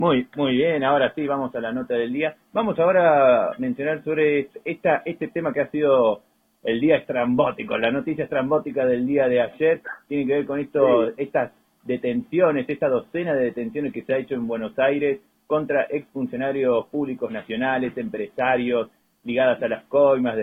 Muy bien, ahora sí, vamos a la nota del día. Vamos ahora a mencionar sobre este tema que ha sido el día estrambótico, la noticia estrambótica del día de ayer, tiene que ver con Sí, estas detenciones, esta docena de detenciones que se ha hecho en Buenos Aires contra exfuncionarios públicos nacionales, empresarios, ligadas a las coimas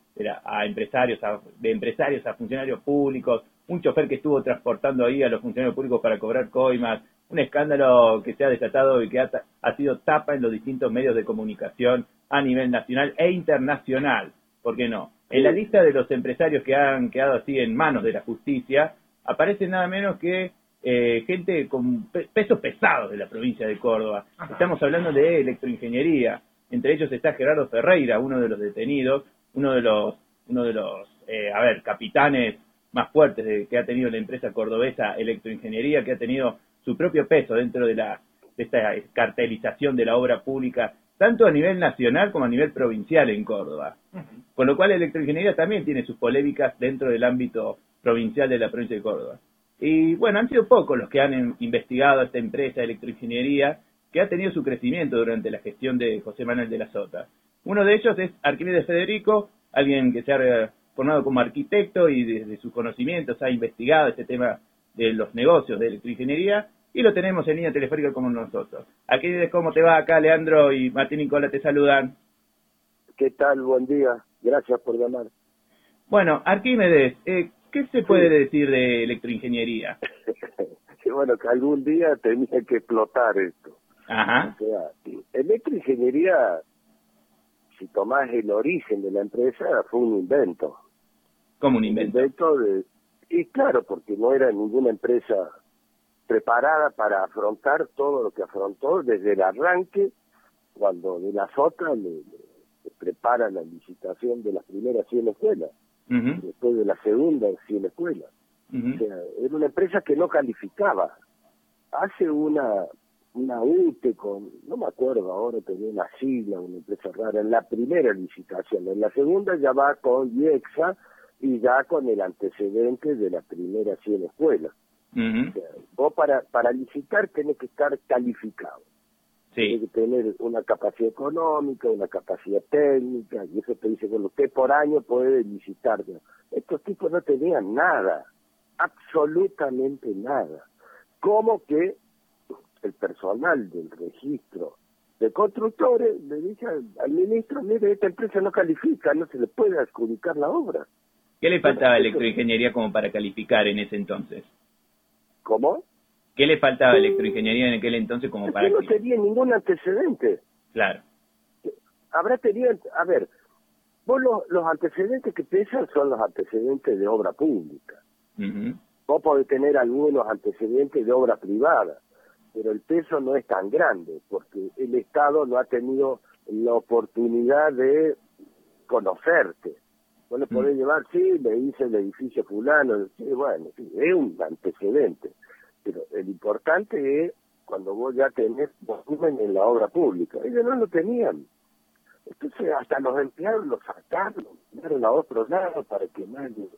a empresarios, de empresarios a funcionarios públicos, un chofer que estuvo transportando ahí a los funcionarios públicos para cobrar coimas, un escándalo que se ha desatado y que ha sido tapa en los distintos medios de comunicación a nivel nacional e internacional. ¿Por qué no? En la sí, lista de los empresarios que han quedado así en manos de la justicia, aparece nada menos que gente con pesos pesados de la provincia de Córdoba. Estamos hablando de electroingeniería. Entre ellos está Gerardo Ferreira, uno de los detenidos, uno de los capitanes más fuertes que ha tenido la empresa cordobesa Electroingeniería, que ha tenido su propio peso dentro de esta cartelización de la obra pública, tanto a nivel nacional como a nivel provincial en Córdoba. Con lo cual Electroingeniería también tiene sus polémicas dentro del ámbito provincial de la provincia de Córdoba. Y bueno, han sido pocos los que han investigado a esta empresa Electroingeniería, que ha tenido su crecimiento durante la gestión de José Manuel de la Sota. Uno de ellos es Arquímedes Federico, alguien que se ha formado como arquitecto y desde sus conocimientos ha investigado este tema de los negocios de electroingeniería, y lo tenemos en línea telefónica como nosotros. Arquímedes, ¿cómo te va? Acá Leandro y Martín Nicola te saludan. ¿qué tal? Buen día, gracias por llamar. Bueno, Arquímedes, ¿qué se puede Sí, decir de electroingeniería? que bueno, que algún día tenía que explotar esto. O Ajá, sea, electroingeniería, si tomás el origen de la empresa, fue como un un invento. invento y claro, porque no era ninguna empresa preparada para afrontar todo lo que afrontó desde el arranque, cuando de la Sota le prepara la licitación de las primeras 100 escuelas, Uh-huh, después de la segunda 100 escuelas. O uh-huh. sea, era una empresa que no calificaba. Hace una UTE con, no me acuerdo ahora, tenía una sigla, una empresa rara, en la primera licitación. En la segunda ya va con IEXA y ya con el antecedente de la primera 100 escuelas. Uh-huh. O sea, vos para licitar tenés que estar calificado. Tenés Sí. que tener una capacidad económica, una capacidad técnica, y eso te dice, bueno, usted por año puede licitar. Estos tipos no tenían nada, absolutamente nada. Como que el personal del registro de constructores le dice al ministro, mire, esta empresa no califica, no se le puede adjudicar la obra. ¿Qué le Bueno, faltaba a eso, electroingeniería como para calificar en ese entonces? ¿cómo? ¿Qué le faltaba a electroingeniería en aquel entonces como Es que para no que... tenía ningún antecedente. Claro. Habrá tenido, a ver, vos los antecedentes que pesan son los antecedentes de obra pública. Uh-huh. Vos podés tener algunos antecedentes de obra privada, pero el peso no es tan grande, porque el Estado no ha tenido la oportunidad de conocerte. Vos le podés llevar, sí, le hice el edificio fulano, sí, bueno, sí, es un antecedente. Pero el importante es cuando vos ya tenés volumen en la obra pública. Ellos no lo tenían. Entonces hasta los empleados los sacaron, mandaron a otro lado para que nadie...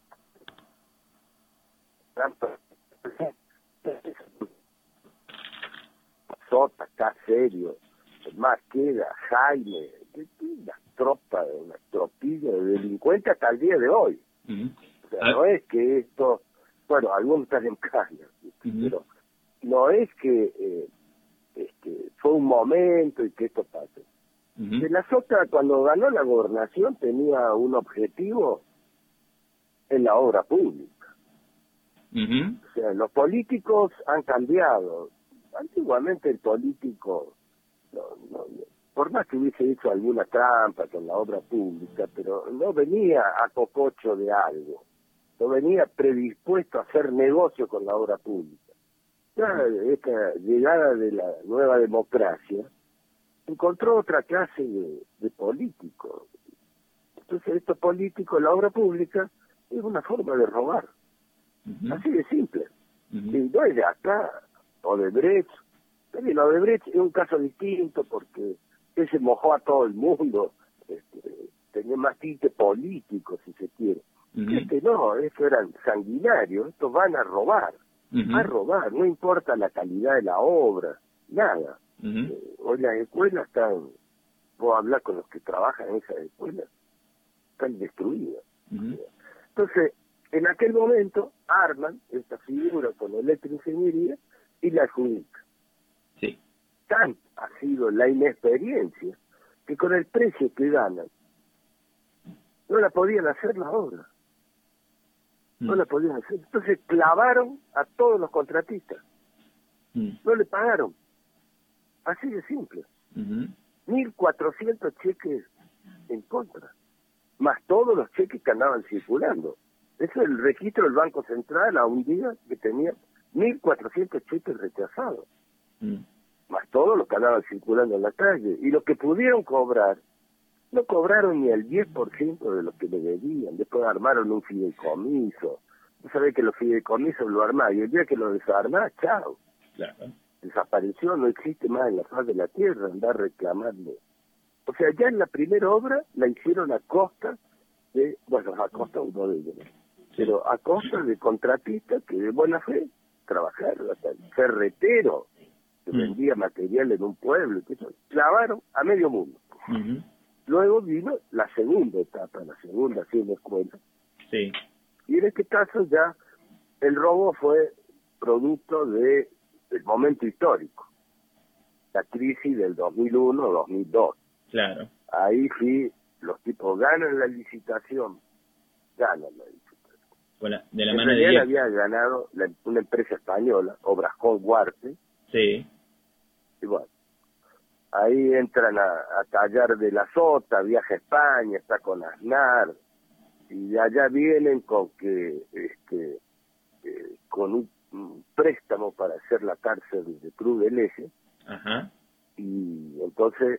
Sota, acá serio, más queda Jaime, una tropilla de delincuentes hasta el día de hoy. Uh-huh. O sea, Ah, no es que esto, bueno, algunos están en caña, uh-huh. pero no es que fue un momento y que esto pase. Uh-huh. De la Sota, cuando ganó la gobernación, tenía un objetivo en la obra pública. Uh-huh. O sea, los políticos han cambiado. Antiguamente el político, por más que hubiese hecho alguna trampa con la obra pública, pero no venía a cococho de algo. No venía predispuesto a hacer negocio con la obra pública. Ya esta llegada de la nueva democracia encontró otra clase de políticos. Entonces estos políticos, la obra pública, es una forma de robar. Uh-huh. Así de simple. Uh-huh. Y no es de acá, Odebrecht. También Odebrecht es un caso distinto porque él se mojó a todo el mundo, tenía más tinte político, si se quiere. Uh-huh. No, estos eran sanguinarios, estos van a robar, Uh-huh. no importa la calidad de la obra, nada. Hoy las escuelas están, vos hablas con los que trabajan en esas escuelas, están destruidas. Entonces, en aquel momento arman esta figura con electroingeniería y la adjudican. Sí. Tan ha sido la inexperiencia que con el precio que ganan no la podían hacer la obra. No la podían hacer. Entonces clavaron a todos los contratistas. No le pagaron. Así de simple. 1.400 cheques en contra. Más todos los cheques que andaban circulando. Eso es el registro del Banco Central a un día que tenía 1.400 cheques rechazados. Más todos los que andaban circulando en la calle. Y los que pudieron cobrar, no cobraron ni el 10% de lo que le debían. Después armaron un fideicomiso. Tú sabés que los fideicomisos lo armás y el día que lo desarmás, chao. Claro. Desapareció, no existe más en la faz de la tierra, andar reclamando. O sea, ya en la primera obra la hicieron a costa de, bueno, a costa uno de ellos, ¿no? Pero a costa de contratistas que de buena fe trabajaron, hasta el ferretero que vendía material en un pueblo, que eso, clavaron a medio mundo. Luego vino la segunda etapa, la segunda, así en la escuela. Sí. Y en este caso ya el robo fue producto del momento histórico, la crisis del 2001-2002. Claro. Ahí sí, los tipos ganan la licitación. De la mano de Diego había ganado una empresa española, Obrascón Huarte. Sí. Y bueno, ahí entran a tallar de la Sota, viaja a España, está con Aznar, y de allá vienen con que con un préstamo para hacer la cárcel de Cruz del Eje. Ajá. Y entonces,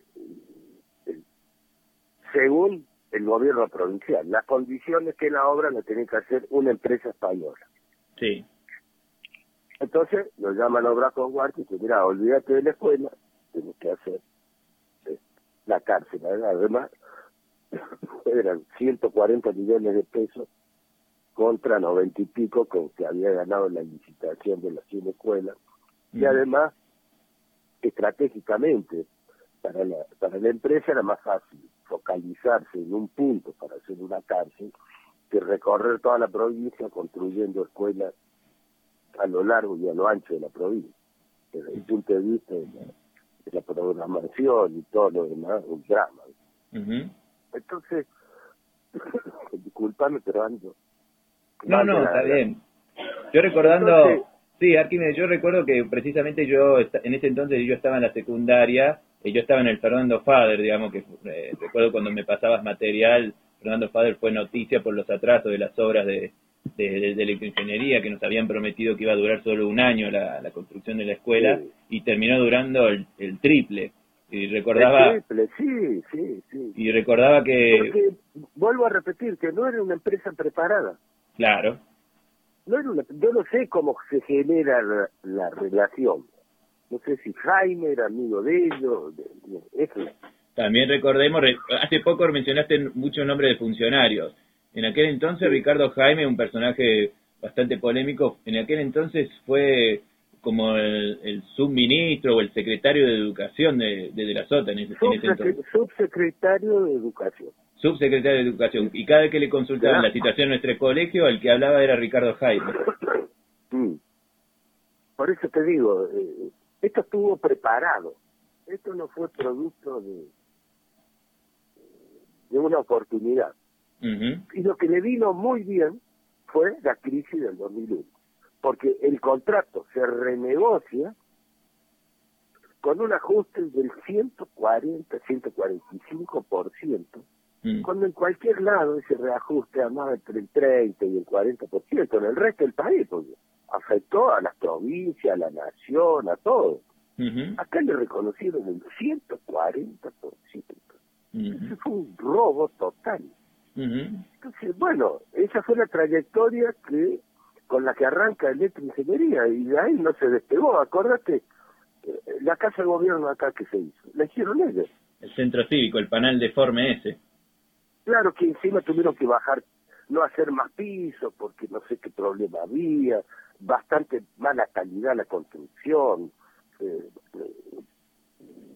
según el gobierno provincial, las condiciones que la obra la tiene que hacer una empresa española. Sí. Entonces lo llaman Obras con Huarte y dice, mira, olvídate de la escuela, tienes que hacer la cárcel. Además, eran 140 millones de pesos contra 90 y pico con que había ganado la licitación de las 100 escuelas. Y además, estratégicamente, para la empresa era más fácil focalizarse en un punto para hacer una cárcel que recorrer toda la provincia construyendo escuelas a lo largo y a lo ancho de la provincia. Desde el punto de vista de la programación y todo lo demás, un drama. Entonces, disculpame, pero ando... No, está bien. Yo recordando... Entonces, sí, Arquímedes, yo recuerdo que precisamente yo, en ese entonces yo estaba en la secundaria, yo estaba en el Fernando Fader, digamos, que recuerdo cuando me pasabas material, Fernando Fader fue noticia por los atrasos de las obras de electroingeniería, que nos habían prometido que iba a durar solo un año la construcción de la escuela, y terminó durando el triple. Y recordaba... El triple, sí. Y recordaba que... Porque, vuelvo a repetir, que no era una empresa preparada. Claro. No era yo no sé cómo se genera la relación. No sé si Jaime era amigo de ellos. Eso. También recordemos, hace poco mencionaste muchos nombres de funcionarios. En aquel entonces, Ricardo Jaime, un personaje bastante polémico, en aquel entonces fue como el subministro o el secretario de Educación de la Sota en ese entonces. Subsecretario de Educación. Subsecretario de Educación. Y cada vez que le consultaban la situación en nuestro colegio, el que hablaba era Ricardo Jaime. Por eso te digo, esto estuvo preparado. Esto no fue producto de una oportunidad. Y lo que le vino muy bien fue la crisis del 2001. Porque el contrato se renegocia con un ajuste del 145%, cuando en cualquier lado ese reajuste amaba entre el 30 y el 40% en el resto del país, porque afectó a las provincias, a la nación, a todo. Acá le reconocieron el 140%. Ese fue un robo total. Entonces, bueno, esa fue la trayectoria con la que arranca electroingeniería, y de ahí no se despegó. Acordate, la casa de gobierno acá que se hizo, la hicieron ellos. El centro cívico, el panel deforme ese. Claro que encima tuvieron que bajar, no hacer más pisos, porque no sé qué problema había, bastante mala calidad la construcción,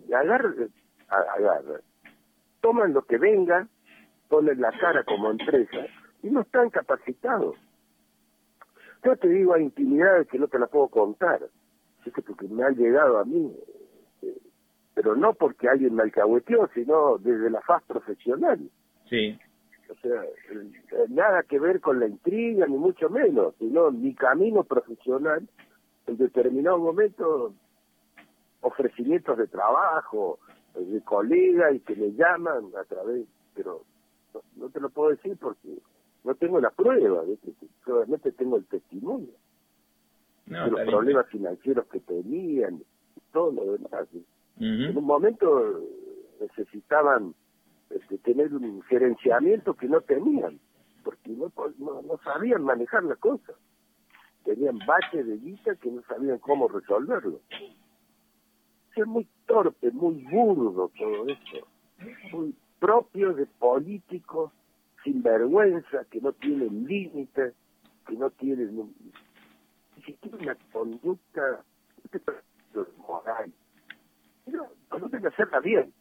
agarran, toman lo que venga, ponen la cara como empresa y no están capacitados. Yo te digo, hay intimidades que no te las puedo contar, ¿sí? Porque me han llegado a mí, pero no porque alguien me alcahueteó, sino desde la faz profesional. Sí. O sea, nada que ver con la intriga, ni mucho menos, sino mi camino profesional, en determinado momento, ofrecimientos de trabajo, de colegas y que me llaman a través, pero no te lo puedo decir porque no tengo la prueba, ¿viste? Solamente tengo el testimonio de los problemas financieros que tenían, y todo lo demás. ¿Sí? En un momento necesitaban tener un gerenciamiento que no tenían, porque no sabían manejar la cosa. Tenían baches de guita que no sabían cómo resolverlo. Es muy torpe, muy burdo todo esto, muy propio de políticos sin vergüenza, que no tienen límites, que no tienen ni siquiera una conducta moral. No tienen que hacerla bien.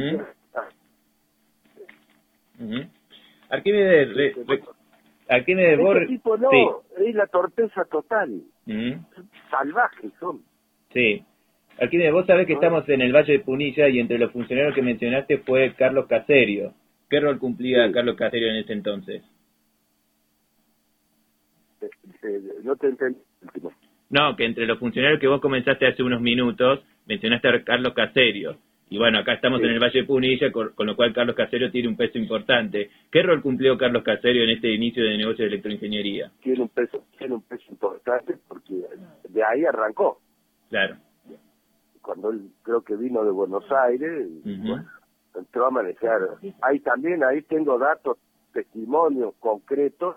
Arquímedes, este tipo no, sí. Es la torpeza total. Salvajes son. Sí. Arquímedes, vos sabés que estamos en el Valle de Punilla y entre los funcionarios que mencionaste fue Carlos Caserio. ¿Qué rol cumplía Carlos Caserio en ese entonces? No te entendí. No, que entre los funcionarios que vos comenzaste hace unos minutos, mencionaste a Carlos Caserio. Y bueno, acá estamos en el Valle de Punilla, con lo cual Carlos Caserio tiene un peso importante. ¿Qué rol cumplió Carlos Caserio en este inicio de negocio de electroingeniería? Tiene un peso importante porque de ahí arrancó. Claro. Cuando él creo que vino de Buenos Aires, bueno, entró a manejar. Ahí tengo datos, testimonios concretos,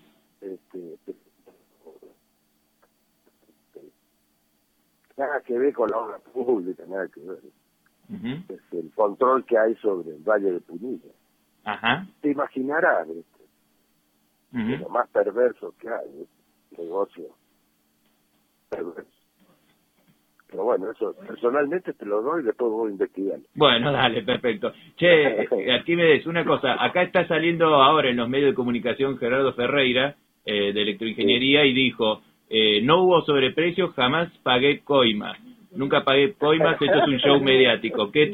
nada que ver con la obra pública, nada que ver. El control que hay sobre el Valle de Punilla. Te imaginarás, lo más perverso que hay, negocio perverso. Pero bueno, eso personalmente te lo doy y después voy a investigar. Bueno, dale, perfecto. Che, Arquímedes, una cosa, acá está saliendo ahora en los medios de comunicación Gerardo Ferreira, de Electroingeniería, y dijo, no hubo sobreprecios, jamás pagué coimas. Nunca pagué coimas, esto es un show mediático. ¿Qué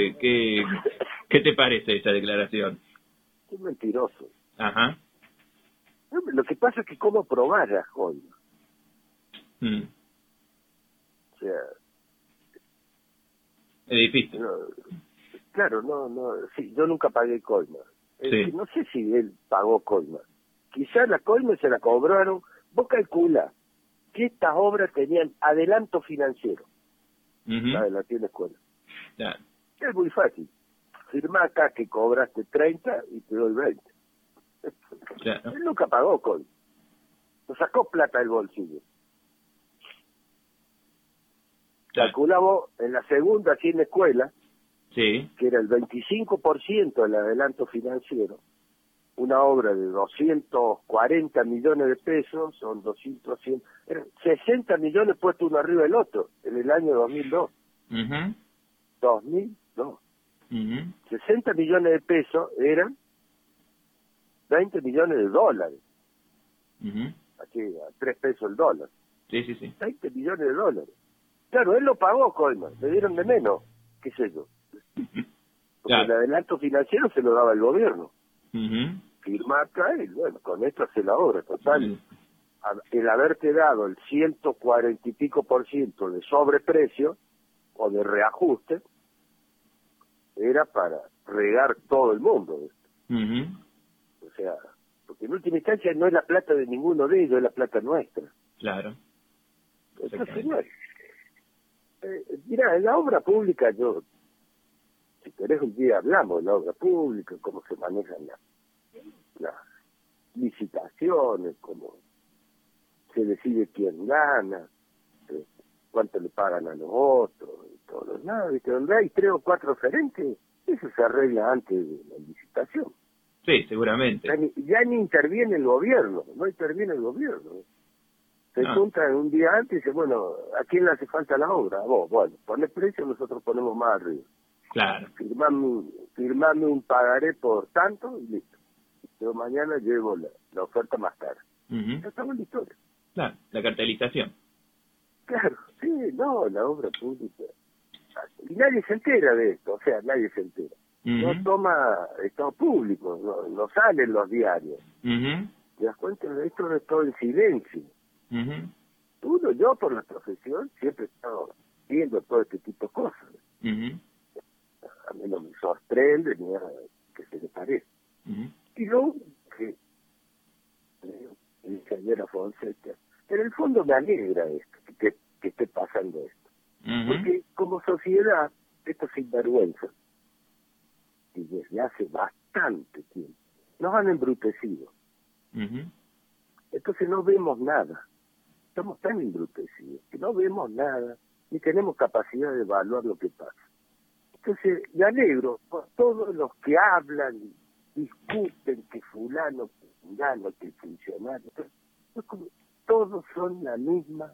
te parece esa declaración? Es mentiroso. Ajá. Lo que pasa es que cómo probar las coimas. O sea, es difícil. Claro, sí, yo nunca pagué coima. No sé si él pagó coima. Quizás la coima se la cobraron. Vos calcula que estas obras tenían adelanto financiero. La de la tienda escuela. Claro. Es muy fácil. Firmá acá que cobraste 30 y te doy 20. Claro. Él nunca pagó coima. No sacó plata del bolsillo. Calculamos en la segunda aquí en la escuela, que era el 25% del adelanto financiero, una obra de 240 millones de pesos, son 200, 100, eran 60 millones puestos uno arriba del otro, en el año 2002. 2002. 60 millones de pesos eran 20 millones de dólares. Aquí a 3 pesos el dólar. 20 millones de dólares. Claro, él lo pagó, coima, le dieron de menos, qué sé yo. Porque el adelanto financiero se lo daba el gobierno. Firma acá y bueno, con esto hace la obra, total. El haberte dado el 140 y pico % de sobreprecio o de reajuste era para regar todo el mundo. O sea, porque en última instancia no es la plata de ninguno de ellos, es la plata nuestra. Claro. Entonces, bueno. Mira, en la obra pública si querés un día hablamos de la obra pública, cómo se manejan las licitaciones, cómo se decide quién gana, cuánto le pagan a los otros, y todo lo demás. ¿Viste? Donde hay 3 o 4 gerentes, eso se arregla antes de la licitación. Sí, seguramente. Ya ni interviene el gobierno, no interviene el gobierno. Se Ah. juntan un día antes y dicen, bueno, ¿a quién le hace falta la obra? A vos, bueno, ponés precio, nosotros ponemos más arriba. Claro. Firmame un pagaré por tanto y listo. Yo mañana llevo la oferta más cara. Ujú. Ya estamos en la historia. Claro, la cartelización. Claro, sí, no, la obra pública. Y nadie se entera de esto, o sea, nadie se entera. No Ujú. toma estado público, no sale en los diarios. Ujú. ¿Te das cuenta? De esto es todo en silencio. Ujú. Yo por la profesión siempre he estado viendo todo este tipo de cosas. Ujú. A mí no me sorprende ni nada que se le parezca. Ujú. Y luego, que dice ayer a Fonseca, en el fondo me alegra esto, que esté pasando esto. Ujú. Porque como sociedad, estos sinvergüenzas, y desde hace bastante tiempo, nos han embrutecido. Ujú. Entonces no vemos nada. Estamos tan embrutecidos que no vemos nada, ni tenemos capacidad de evaluar lo que pasa. Entonces, me alegro por todos los que hablan, discuten que fulano, que fulano, que funcionario. Es como, todos son la misma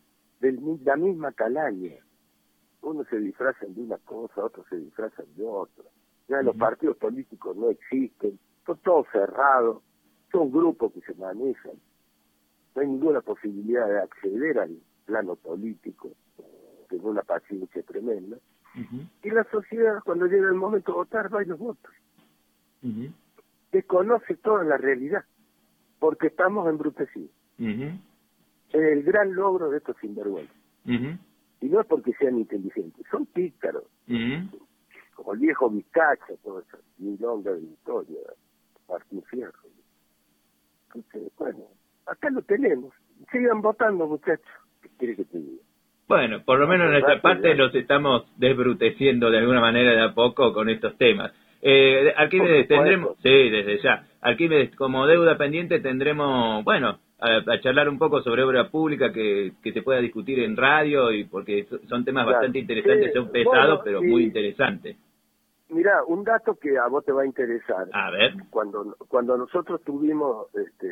calaña. Unos se disfrazan de una cosa, otros se disfrazan de otra. Ya los Ujú. partidos políticos no existen, son todos cerrados, son grupos que se manejan. No hay ninguna posibilidad de acceder al plano político, tiene una paciencia tremenda. Ujú. Y la sociedad, cuando llega el momento de votar, va y los vota. Ujú. Desconoce toda la realidad, porque estamos embrutecidos. Ujú. Es el gran logro de estos sinvergüenzas. Ujú. Y no es porque sean inteligentes, son pícaros, Ujú. como el viejo Vizcacha, toda esa milonga de historia, Martín Fierro. Entonces, bueno, acá lo tenemos. Sigan votando, muchachos. ¿Qué quiere que te diga? Bueno, por lo menos en Hace nuestra rato parte ya. los estamos desbruteciendo de alguna manera de a poco con estos temas. Por Arquímedes, tendremos, supuesto. sí, desde ya, Arquímedes, como deuda pendiente tendremos, bueno, a charlar un poco sobre obra pública que se pueda discutir en radio, y porque son temas Claro. bastante interesantes, Sí, son pesados, bueno, pero muy y interesantes. mira, un dato que a vos te va a interesar. A ver. Cuando nosotros tuvimos,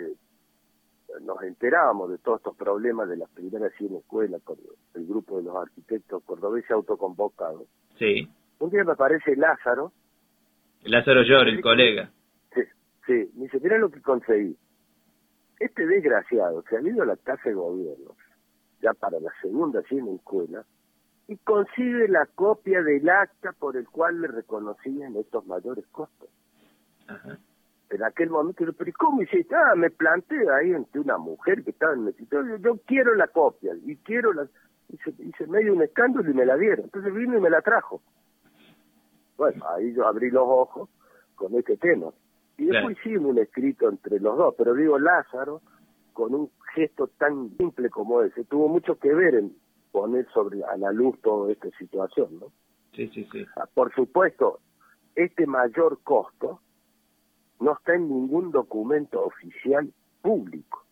nos enterábamos de todos estos problemas de las primeras 100 escuelas con el grupo de los arquitectos cordobeses autoconvocados. Sí, Un día me aparece Lázaro. Lázaro Llor, el colega. Sí, sí, me dice, mira lo que conseguí. Este desgraciado se ha ido a la casa de gobierno, ya para la segunda 100 escuela, y consigue la copia del acta por el cual le reconocían estos mayores costos. Ajá. En aquel momento, pero ¿y cómo hiciste? Me planteé ahí ante una mujer que estaba en el escritorio, yo quiero la copia, y quiero la... Hice medio un escándalo y me la dieron. Entonces vino y me la trajo. Bueno, ahí yo abrí los ojos con este tema. Y después Claro. hicimos un escrito entre los dos, pero digo, Lázaro, con un gesto tan simple como ese, tuvo mucho que ver en poner a la luz toda esta situación, ¿no? Sí, sí, sí. Por supuesto, este mayor costo no está en ningún documento oficial público.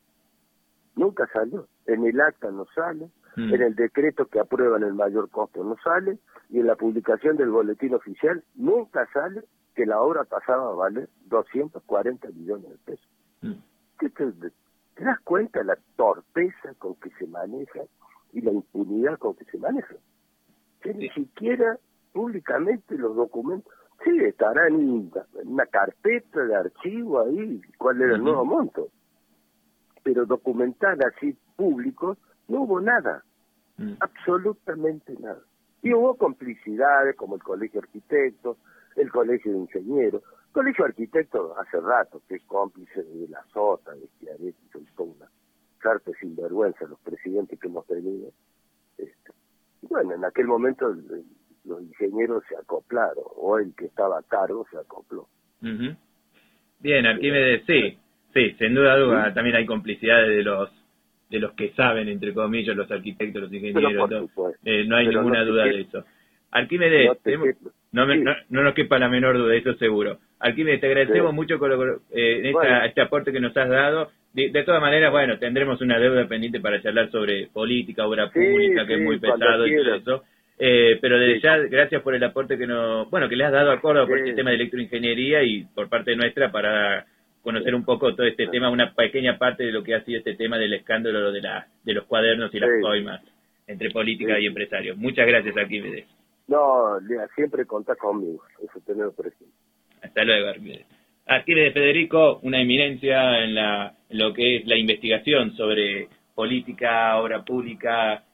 Nunca salió. En el acta no sale, en el decreto que aprueban el mayor costo no sale, y en la publicación del boletín oficial nunca sale que la obra pasaba a valer 240 millones de pesos. ¿Te das cuenta la torpeza con que se maneja y la impunidad con que se maneja? Que ni siquiera públicamente los documentos, sí, estarán en una carpeta de archivo ahí, cuál era el nuevo monto, pero documental así público, no hubo nada, absolutamente nada. Y hubo complicidades como el Colegio de Arquitectos, el Colegio de Ingenieros. El Colegio de Arquitectos hace rato que es cómplice de la SOTA, de Schiaretti, son toda una carta sinvergüenza los presidentes que hemos tenido. Y bueno, en aquel momento los ingenieros se acoplaron, o el que estaba a cargo se acopló. Ujú. Bien, Arquímedes, sí, sin duda, también hay complicidades de los que saben, entre comillas, los arquitectos, los Pero ingenieros, por supuesto. no hay Pero ninguna duda de eso. Arquímedes, no nos quepa la menor duda, eso seguro. Arquímedes, te agradecemos mucho este aporte que nos has dado. De todas maneras, bueno, tendremos una deuda pendiente para charlar sobre política, obra pública, que es muy pesado y todo eso. Pero desde ya, gracias por el aporte que le has dado a Córdoba por el sistema de electroingeniería y por parte nuestra para conocer un poco todo este tema, una pequeña parte de lo que ha sido este tema del escándalo de los cuadernos y las coimas entre política y empresarios. Muchas gracias, Arquímedes. No, siempre contás conmigo, eso tenemos presente. Hasta luego, Arquímedes. Arquímedes Federico, una eminencia en lo que es la investigación sobre política, obra pública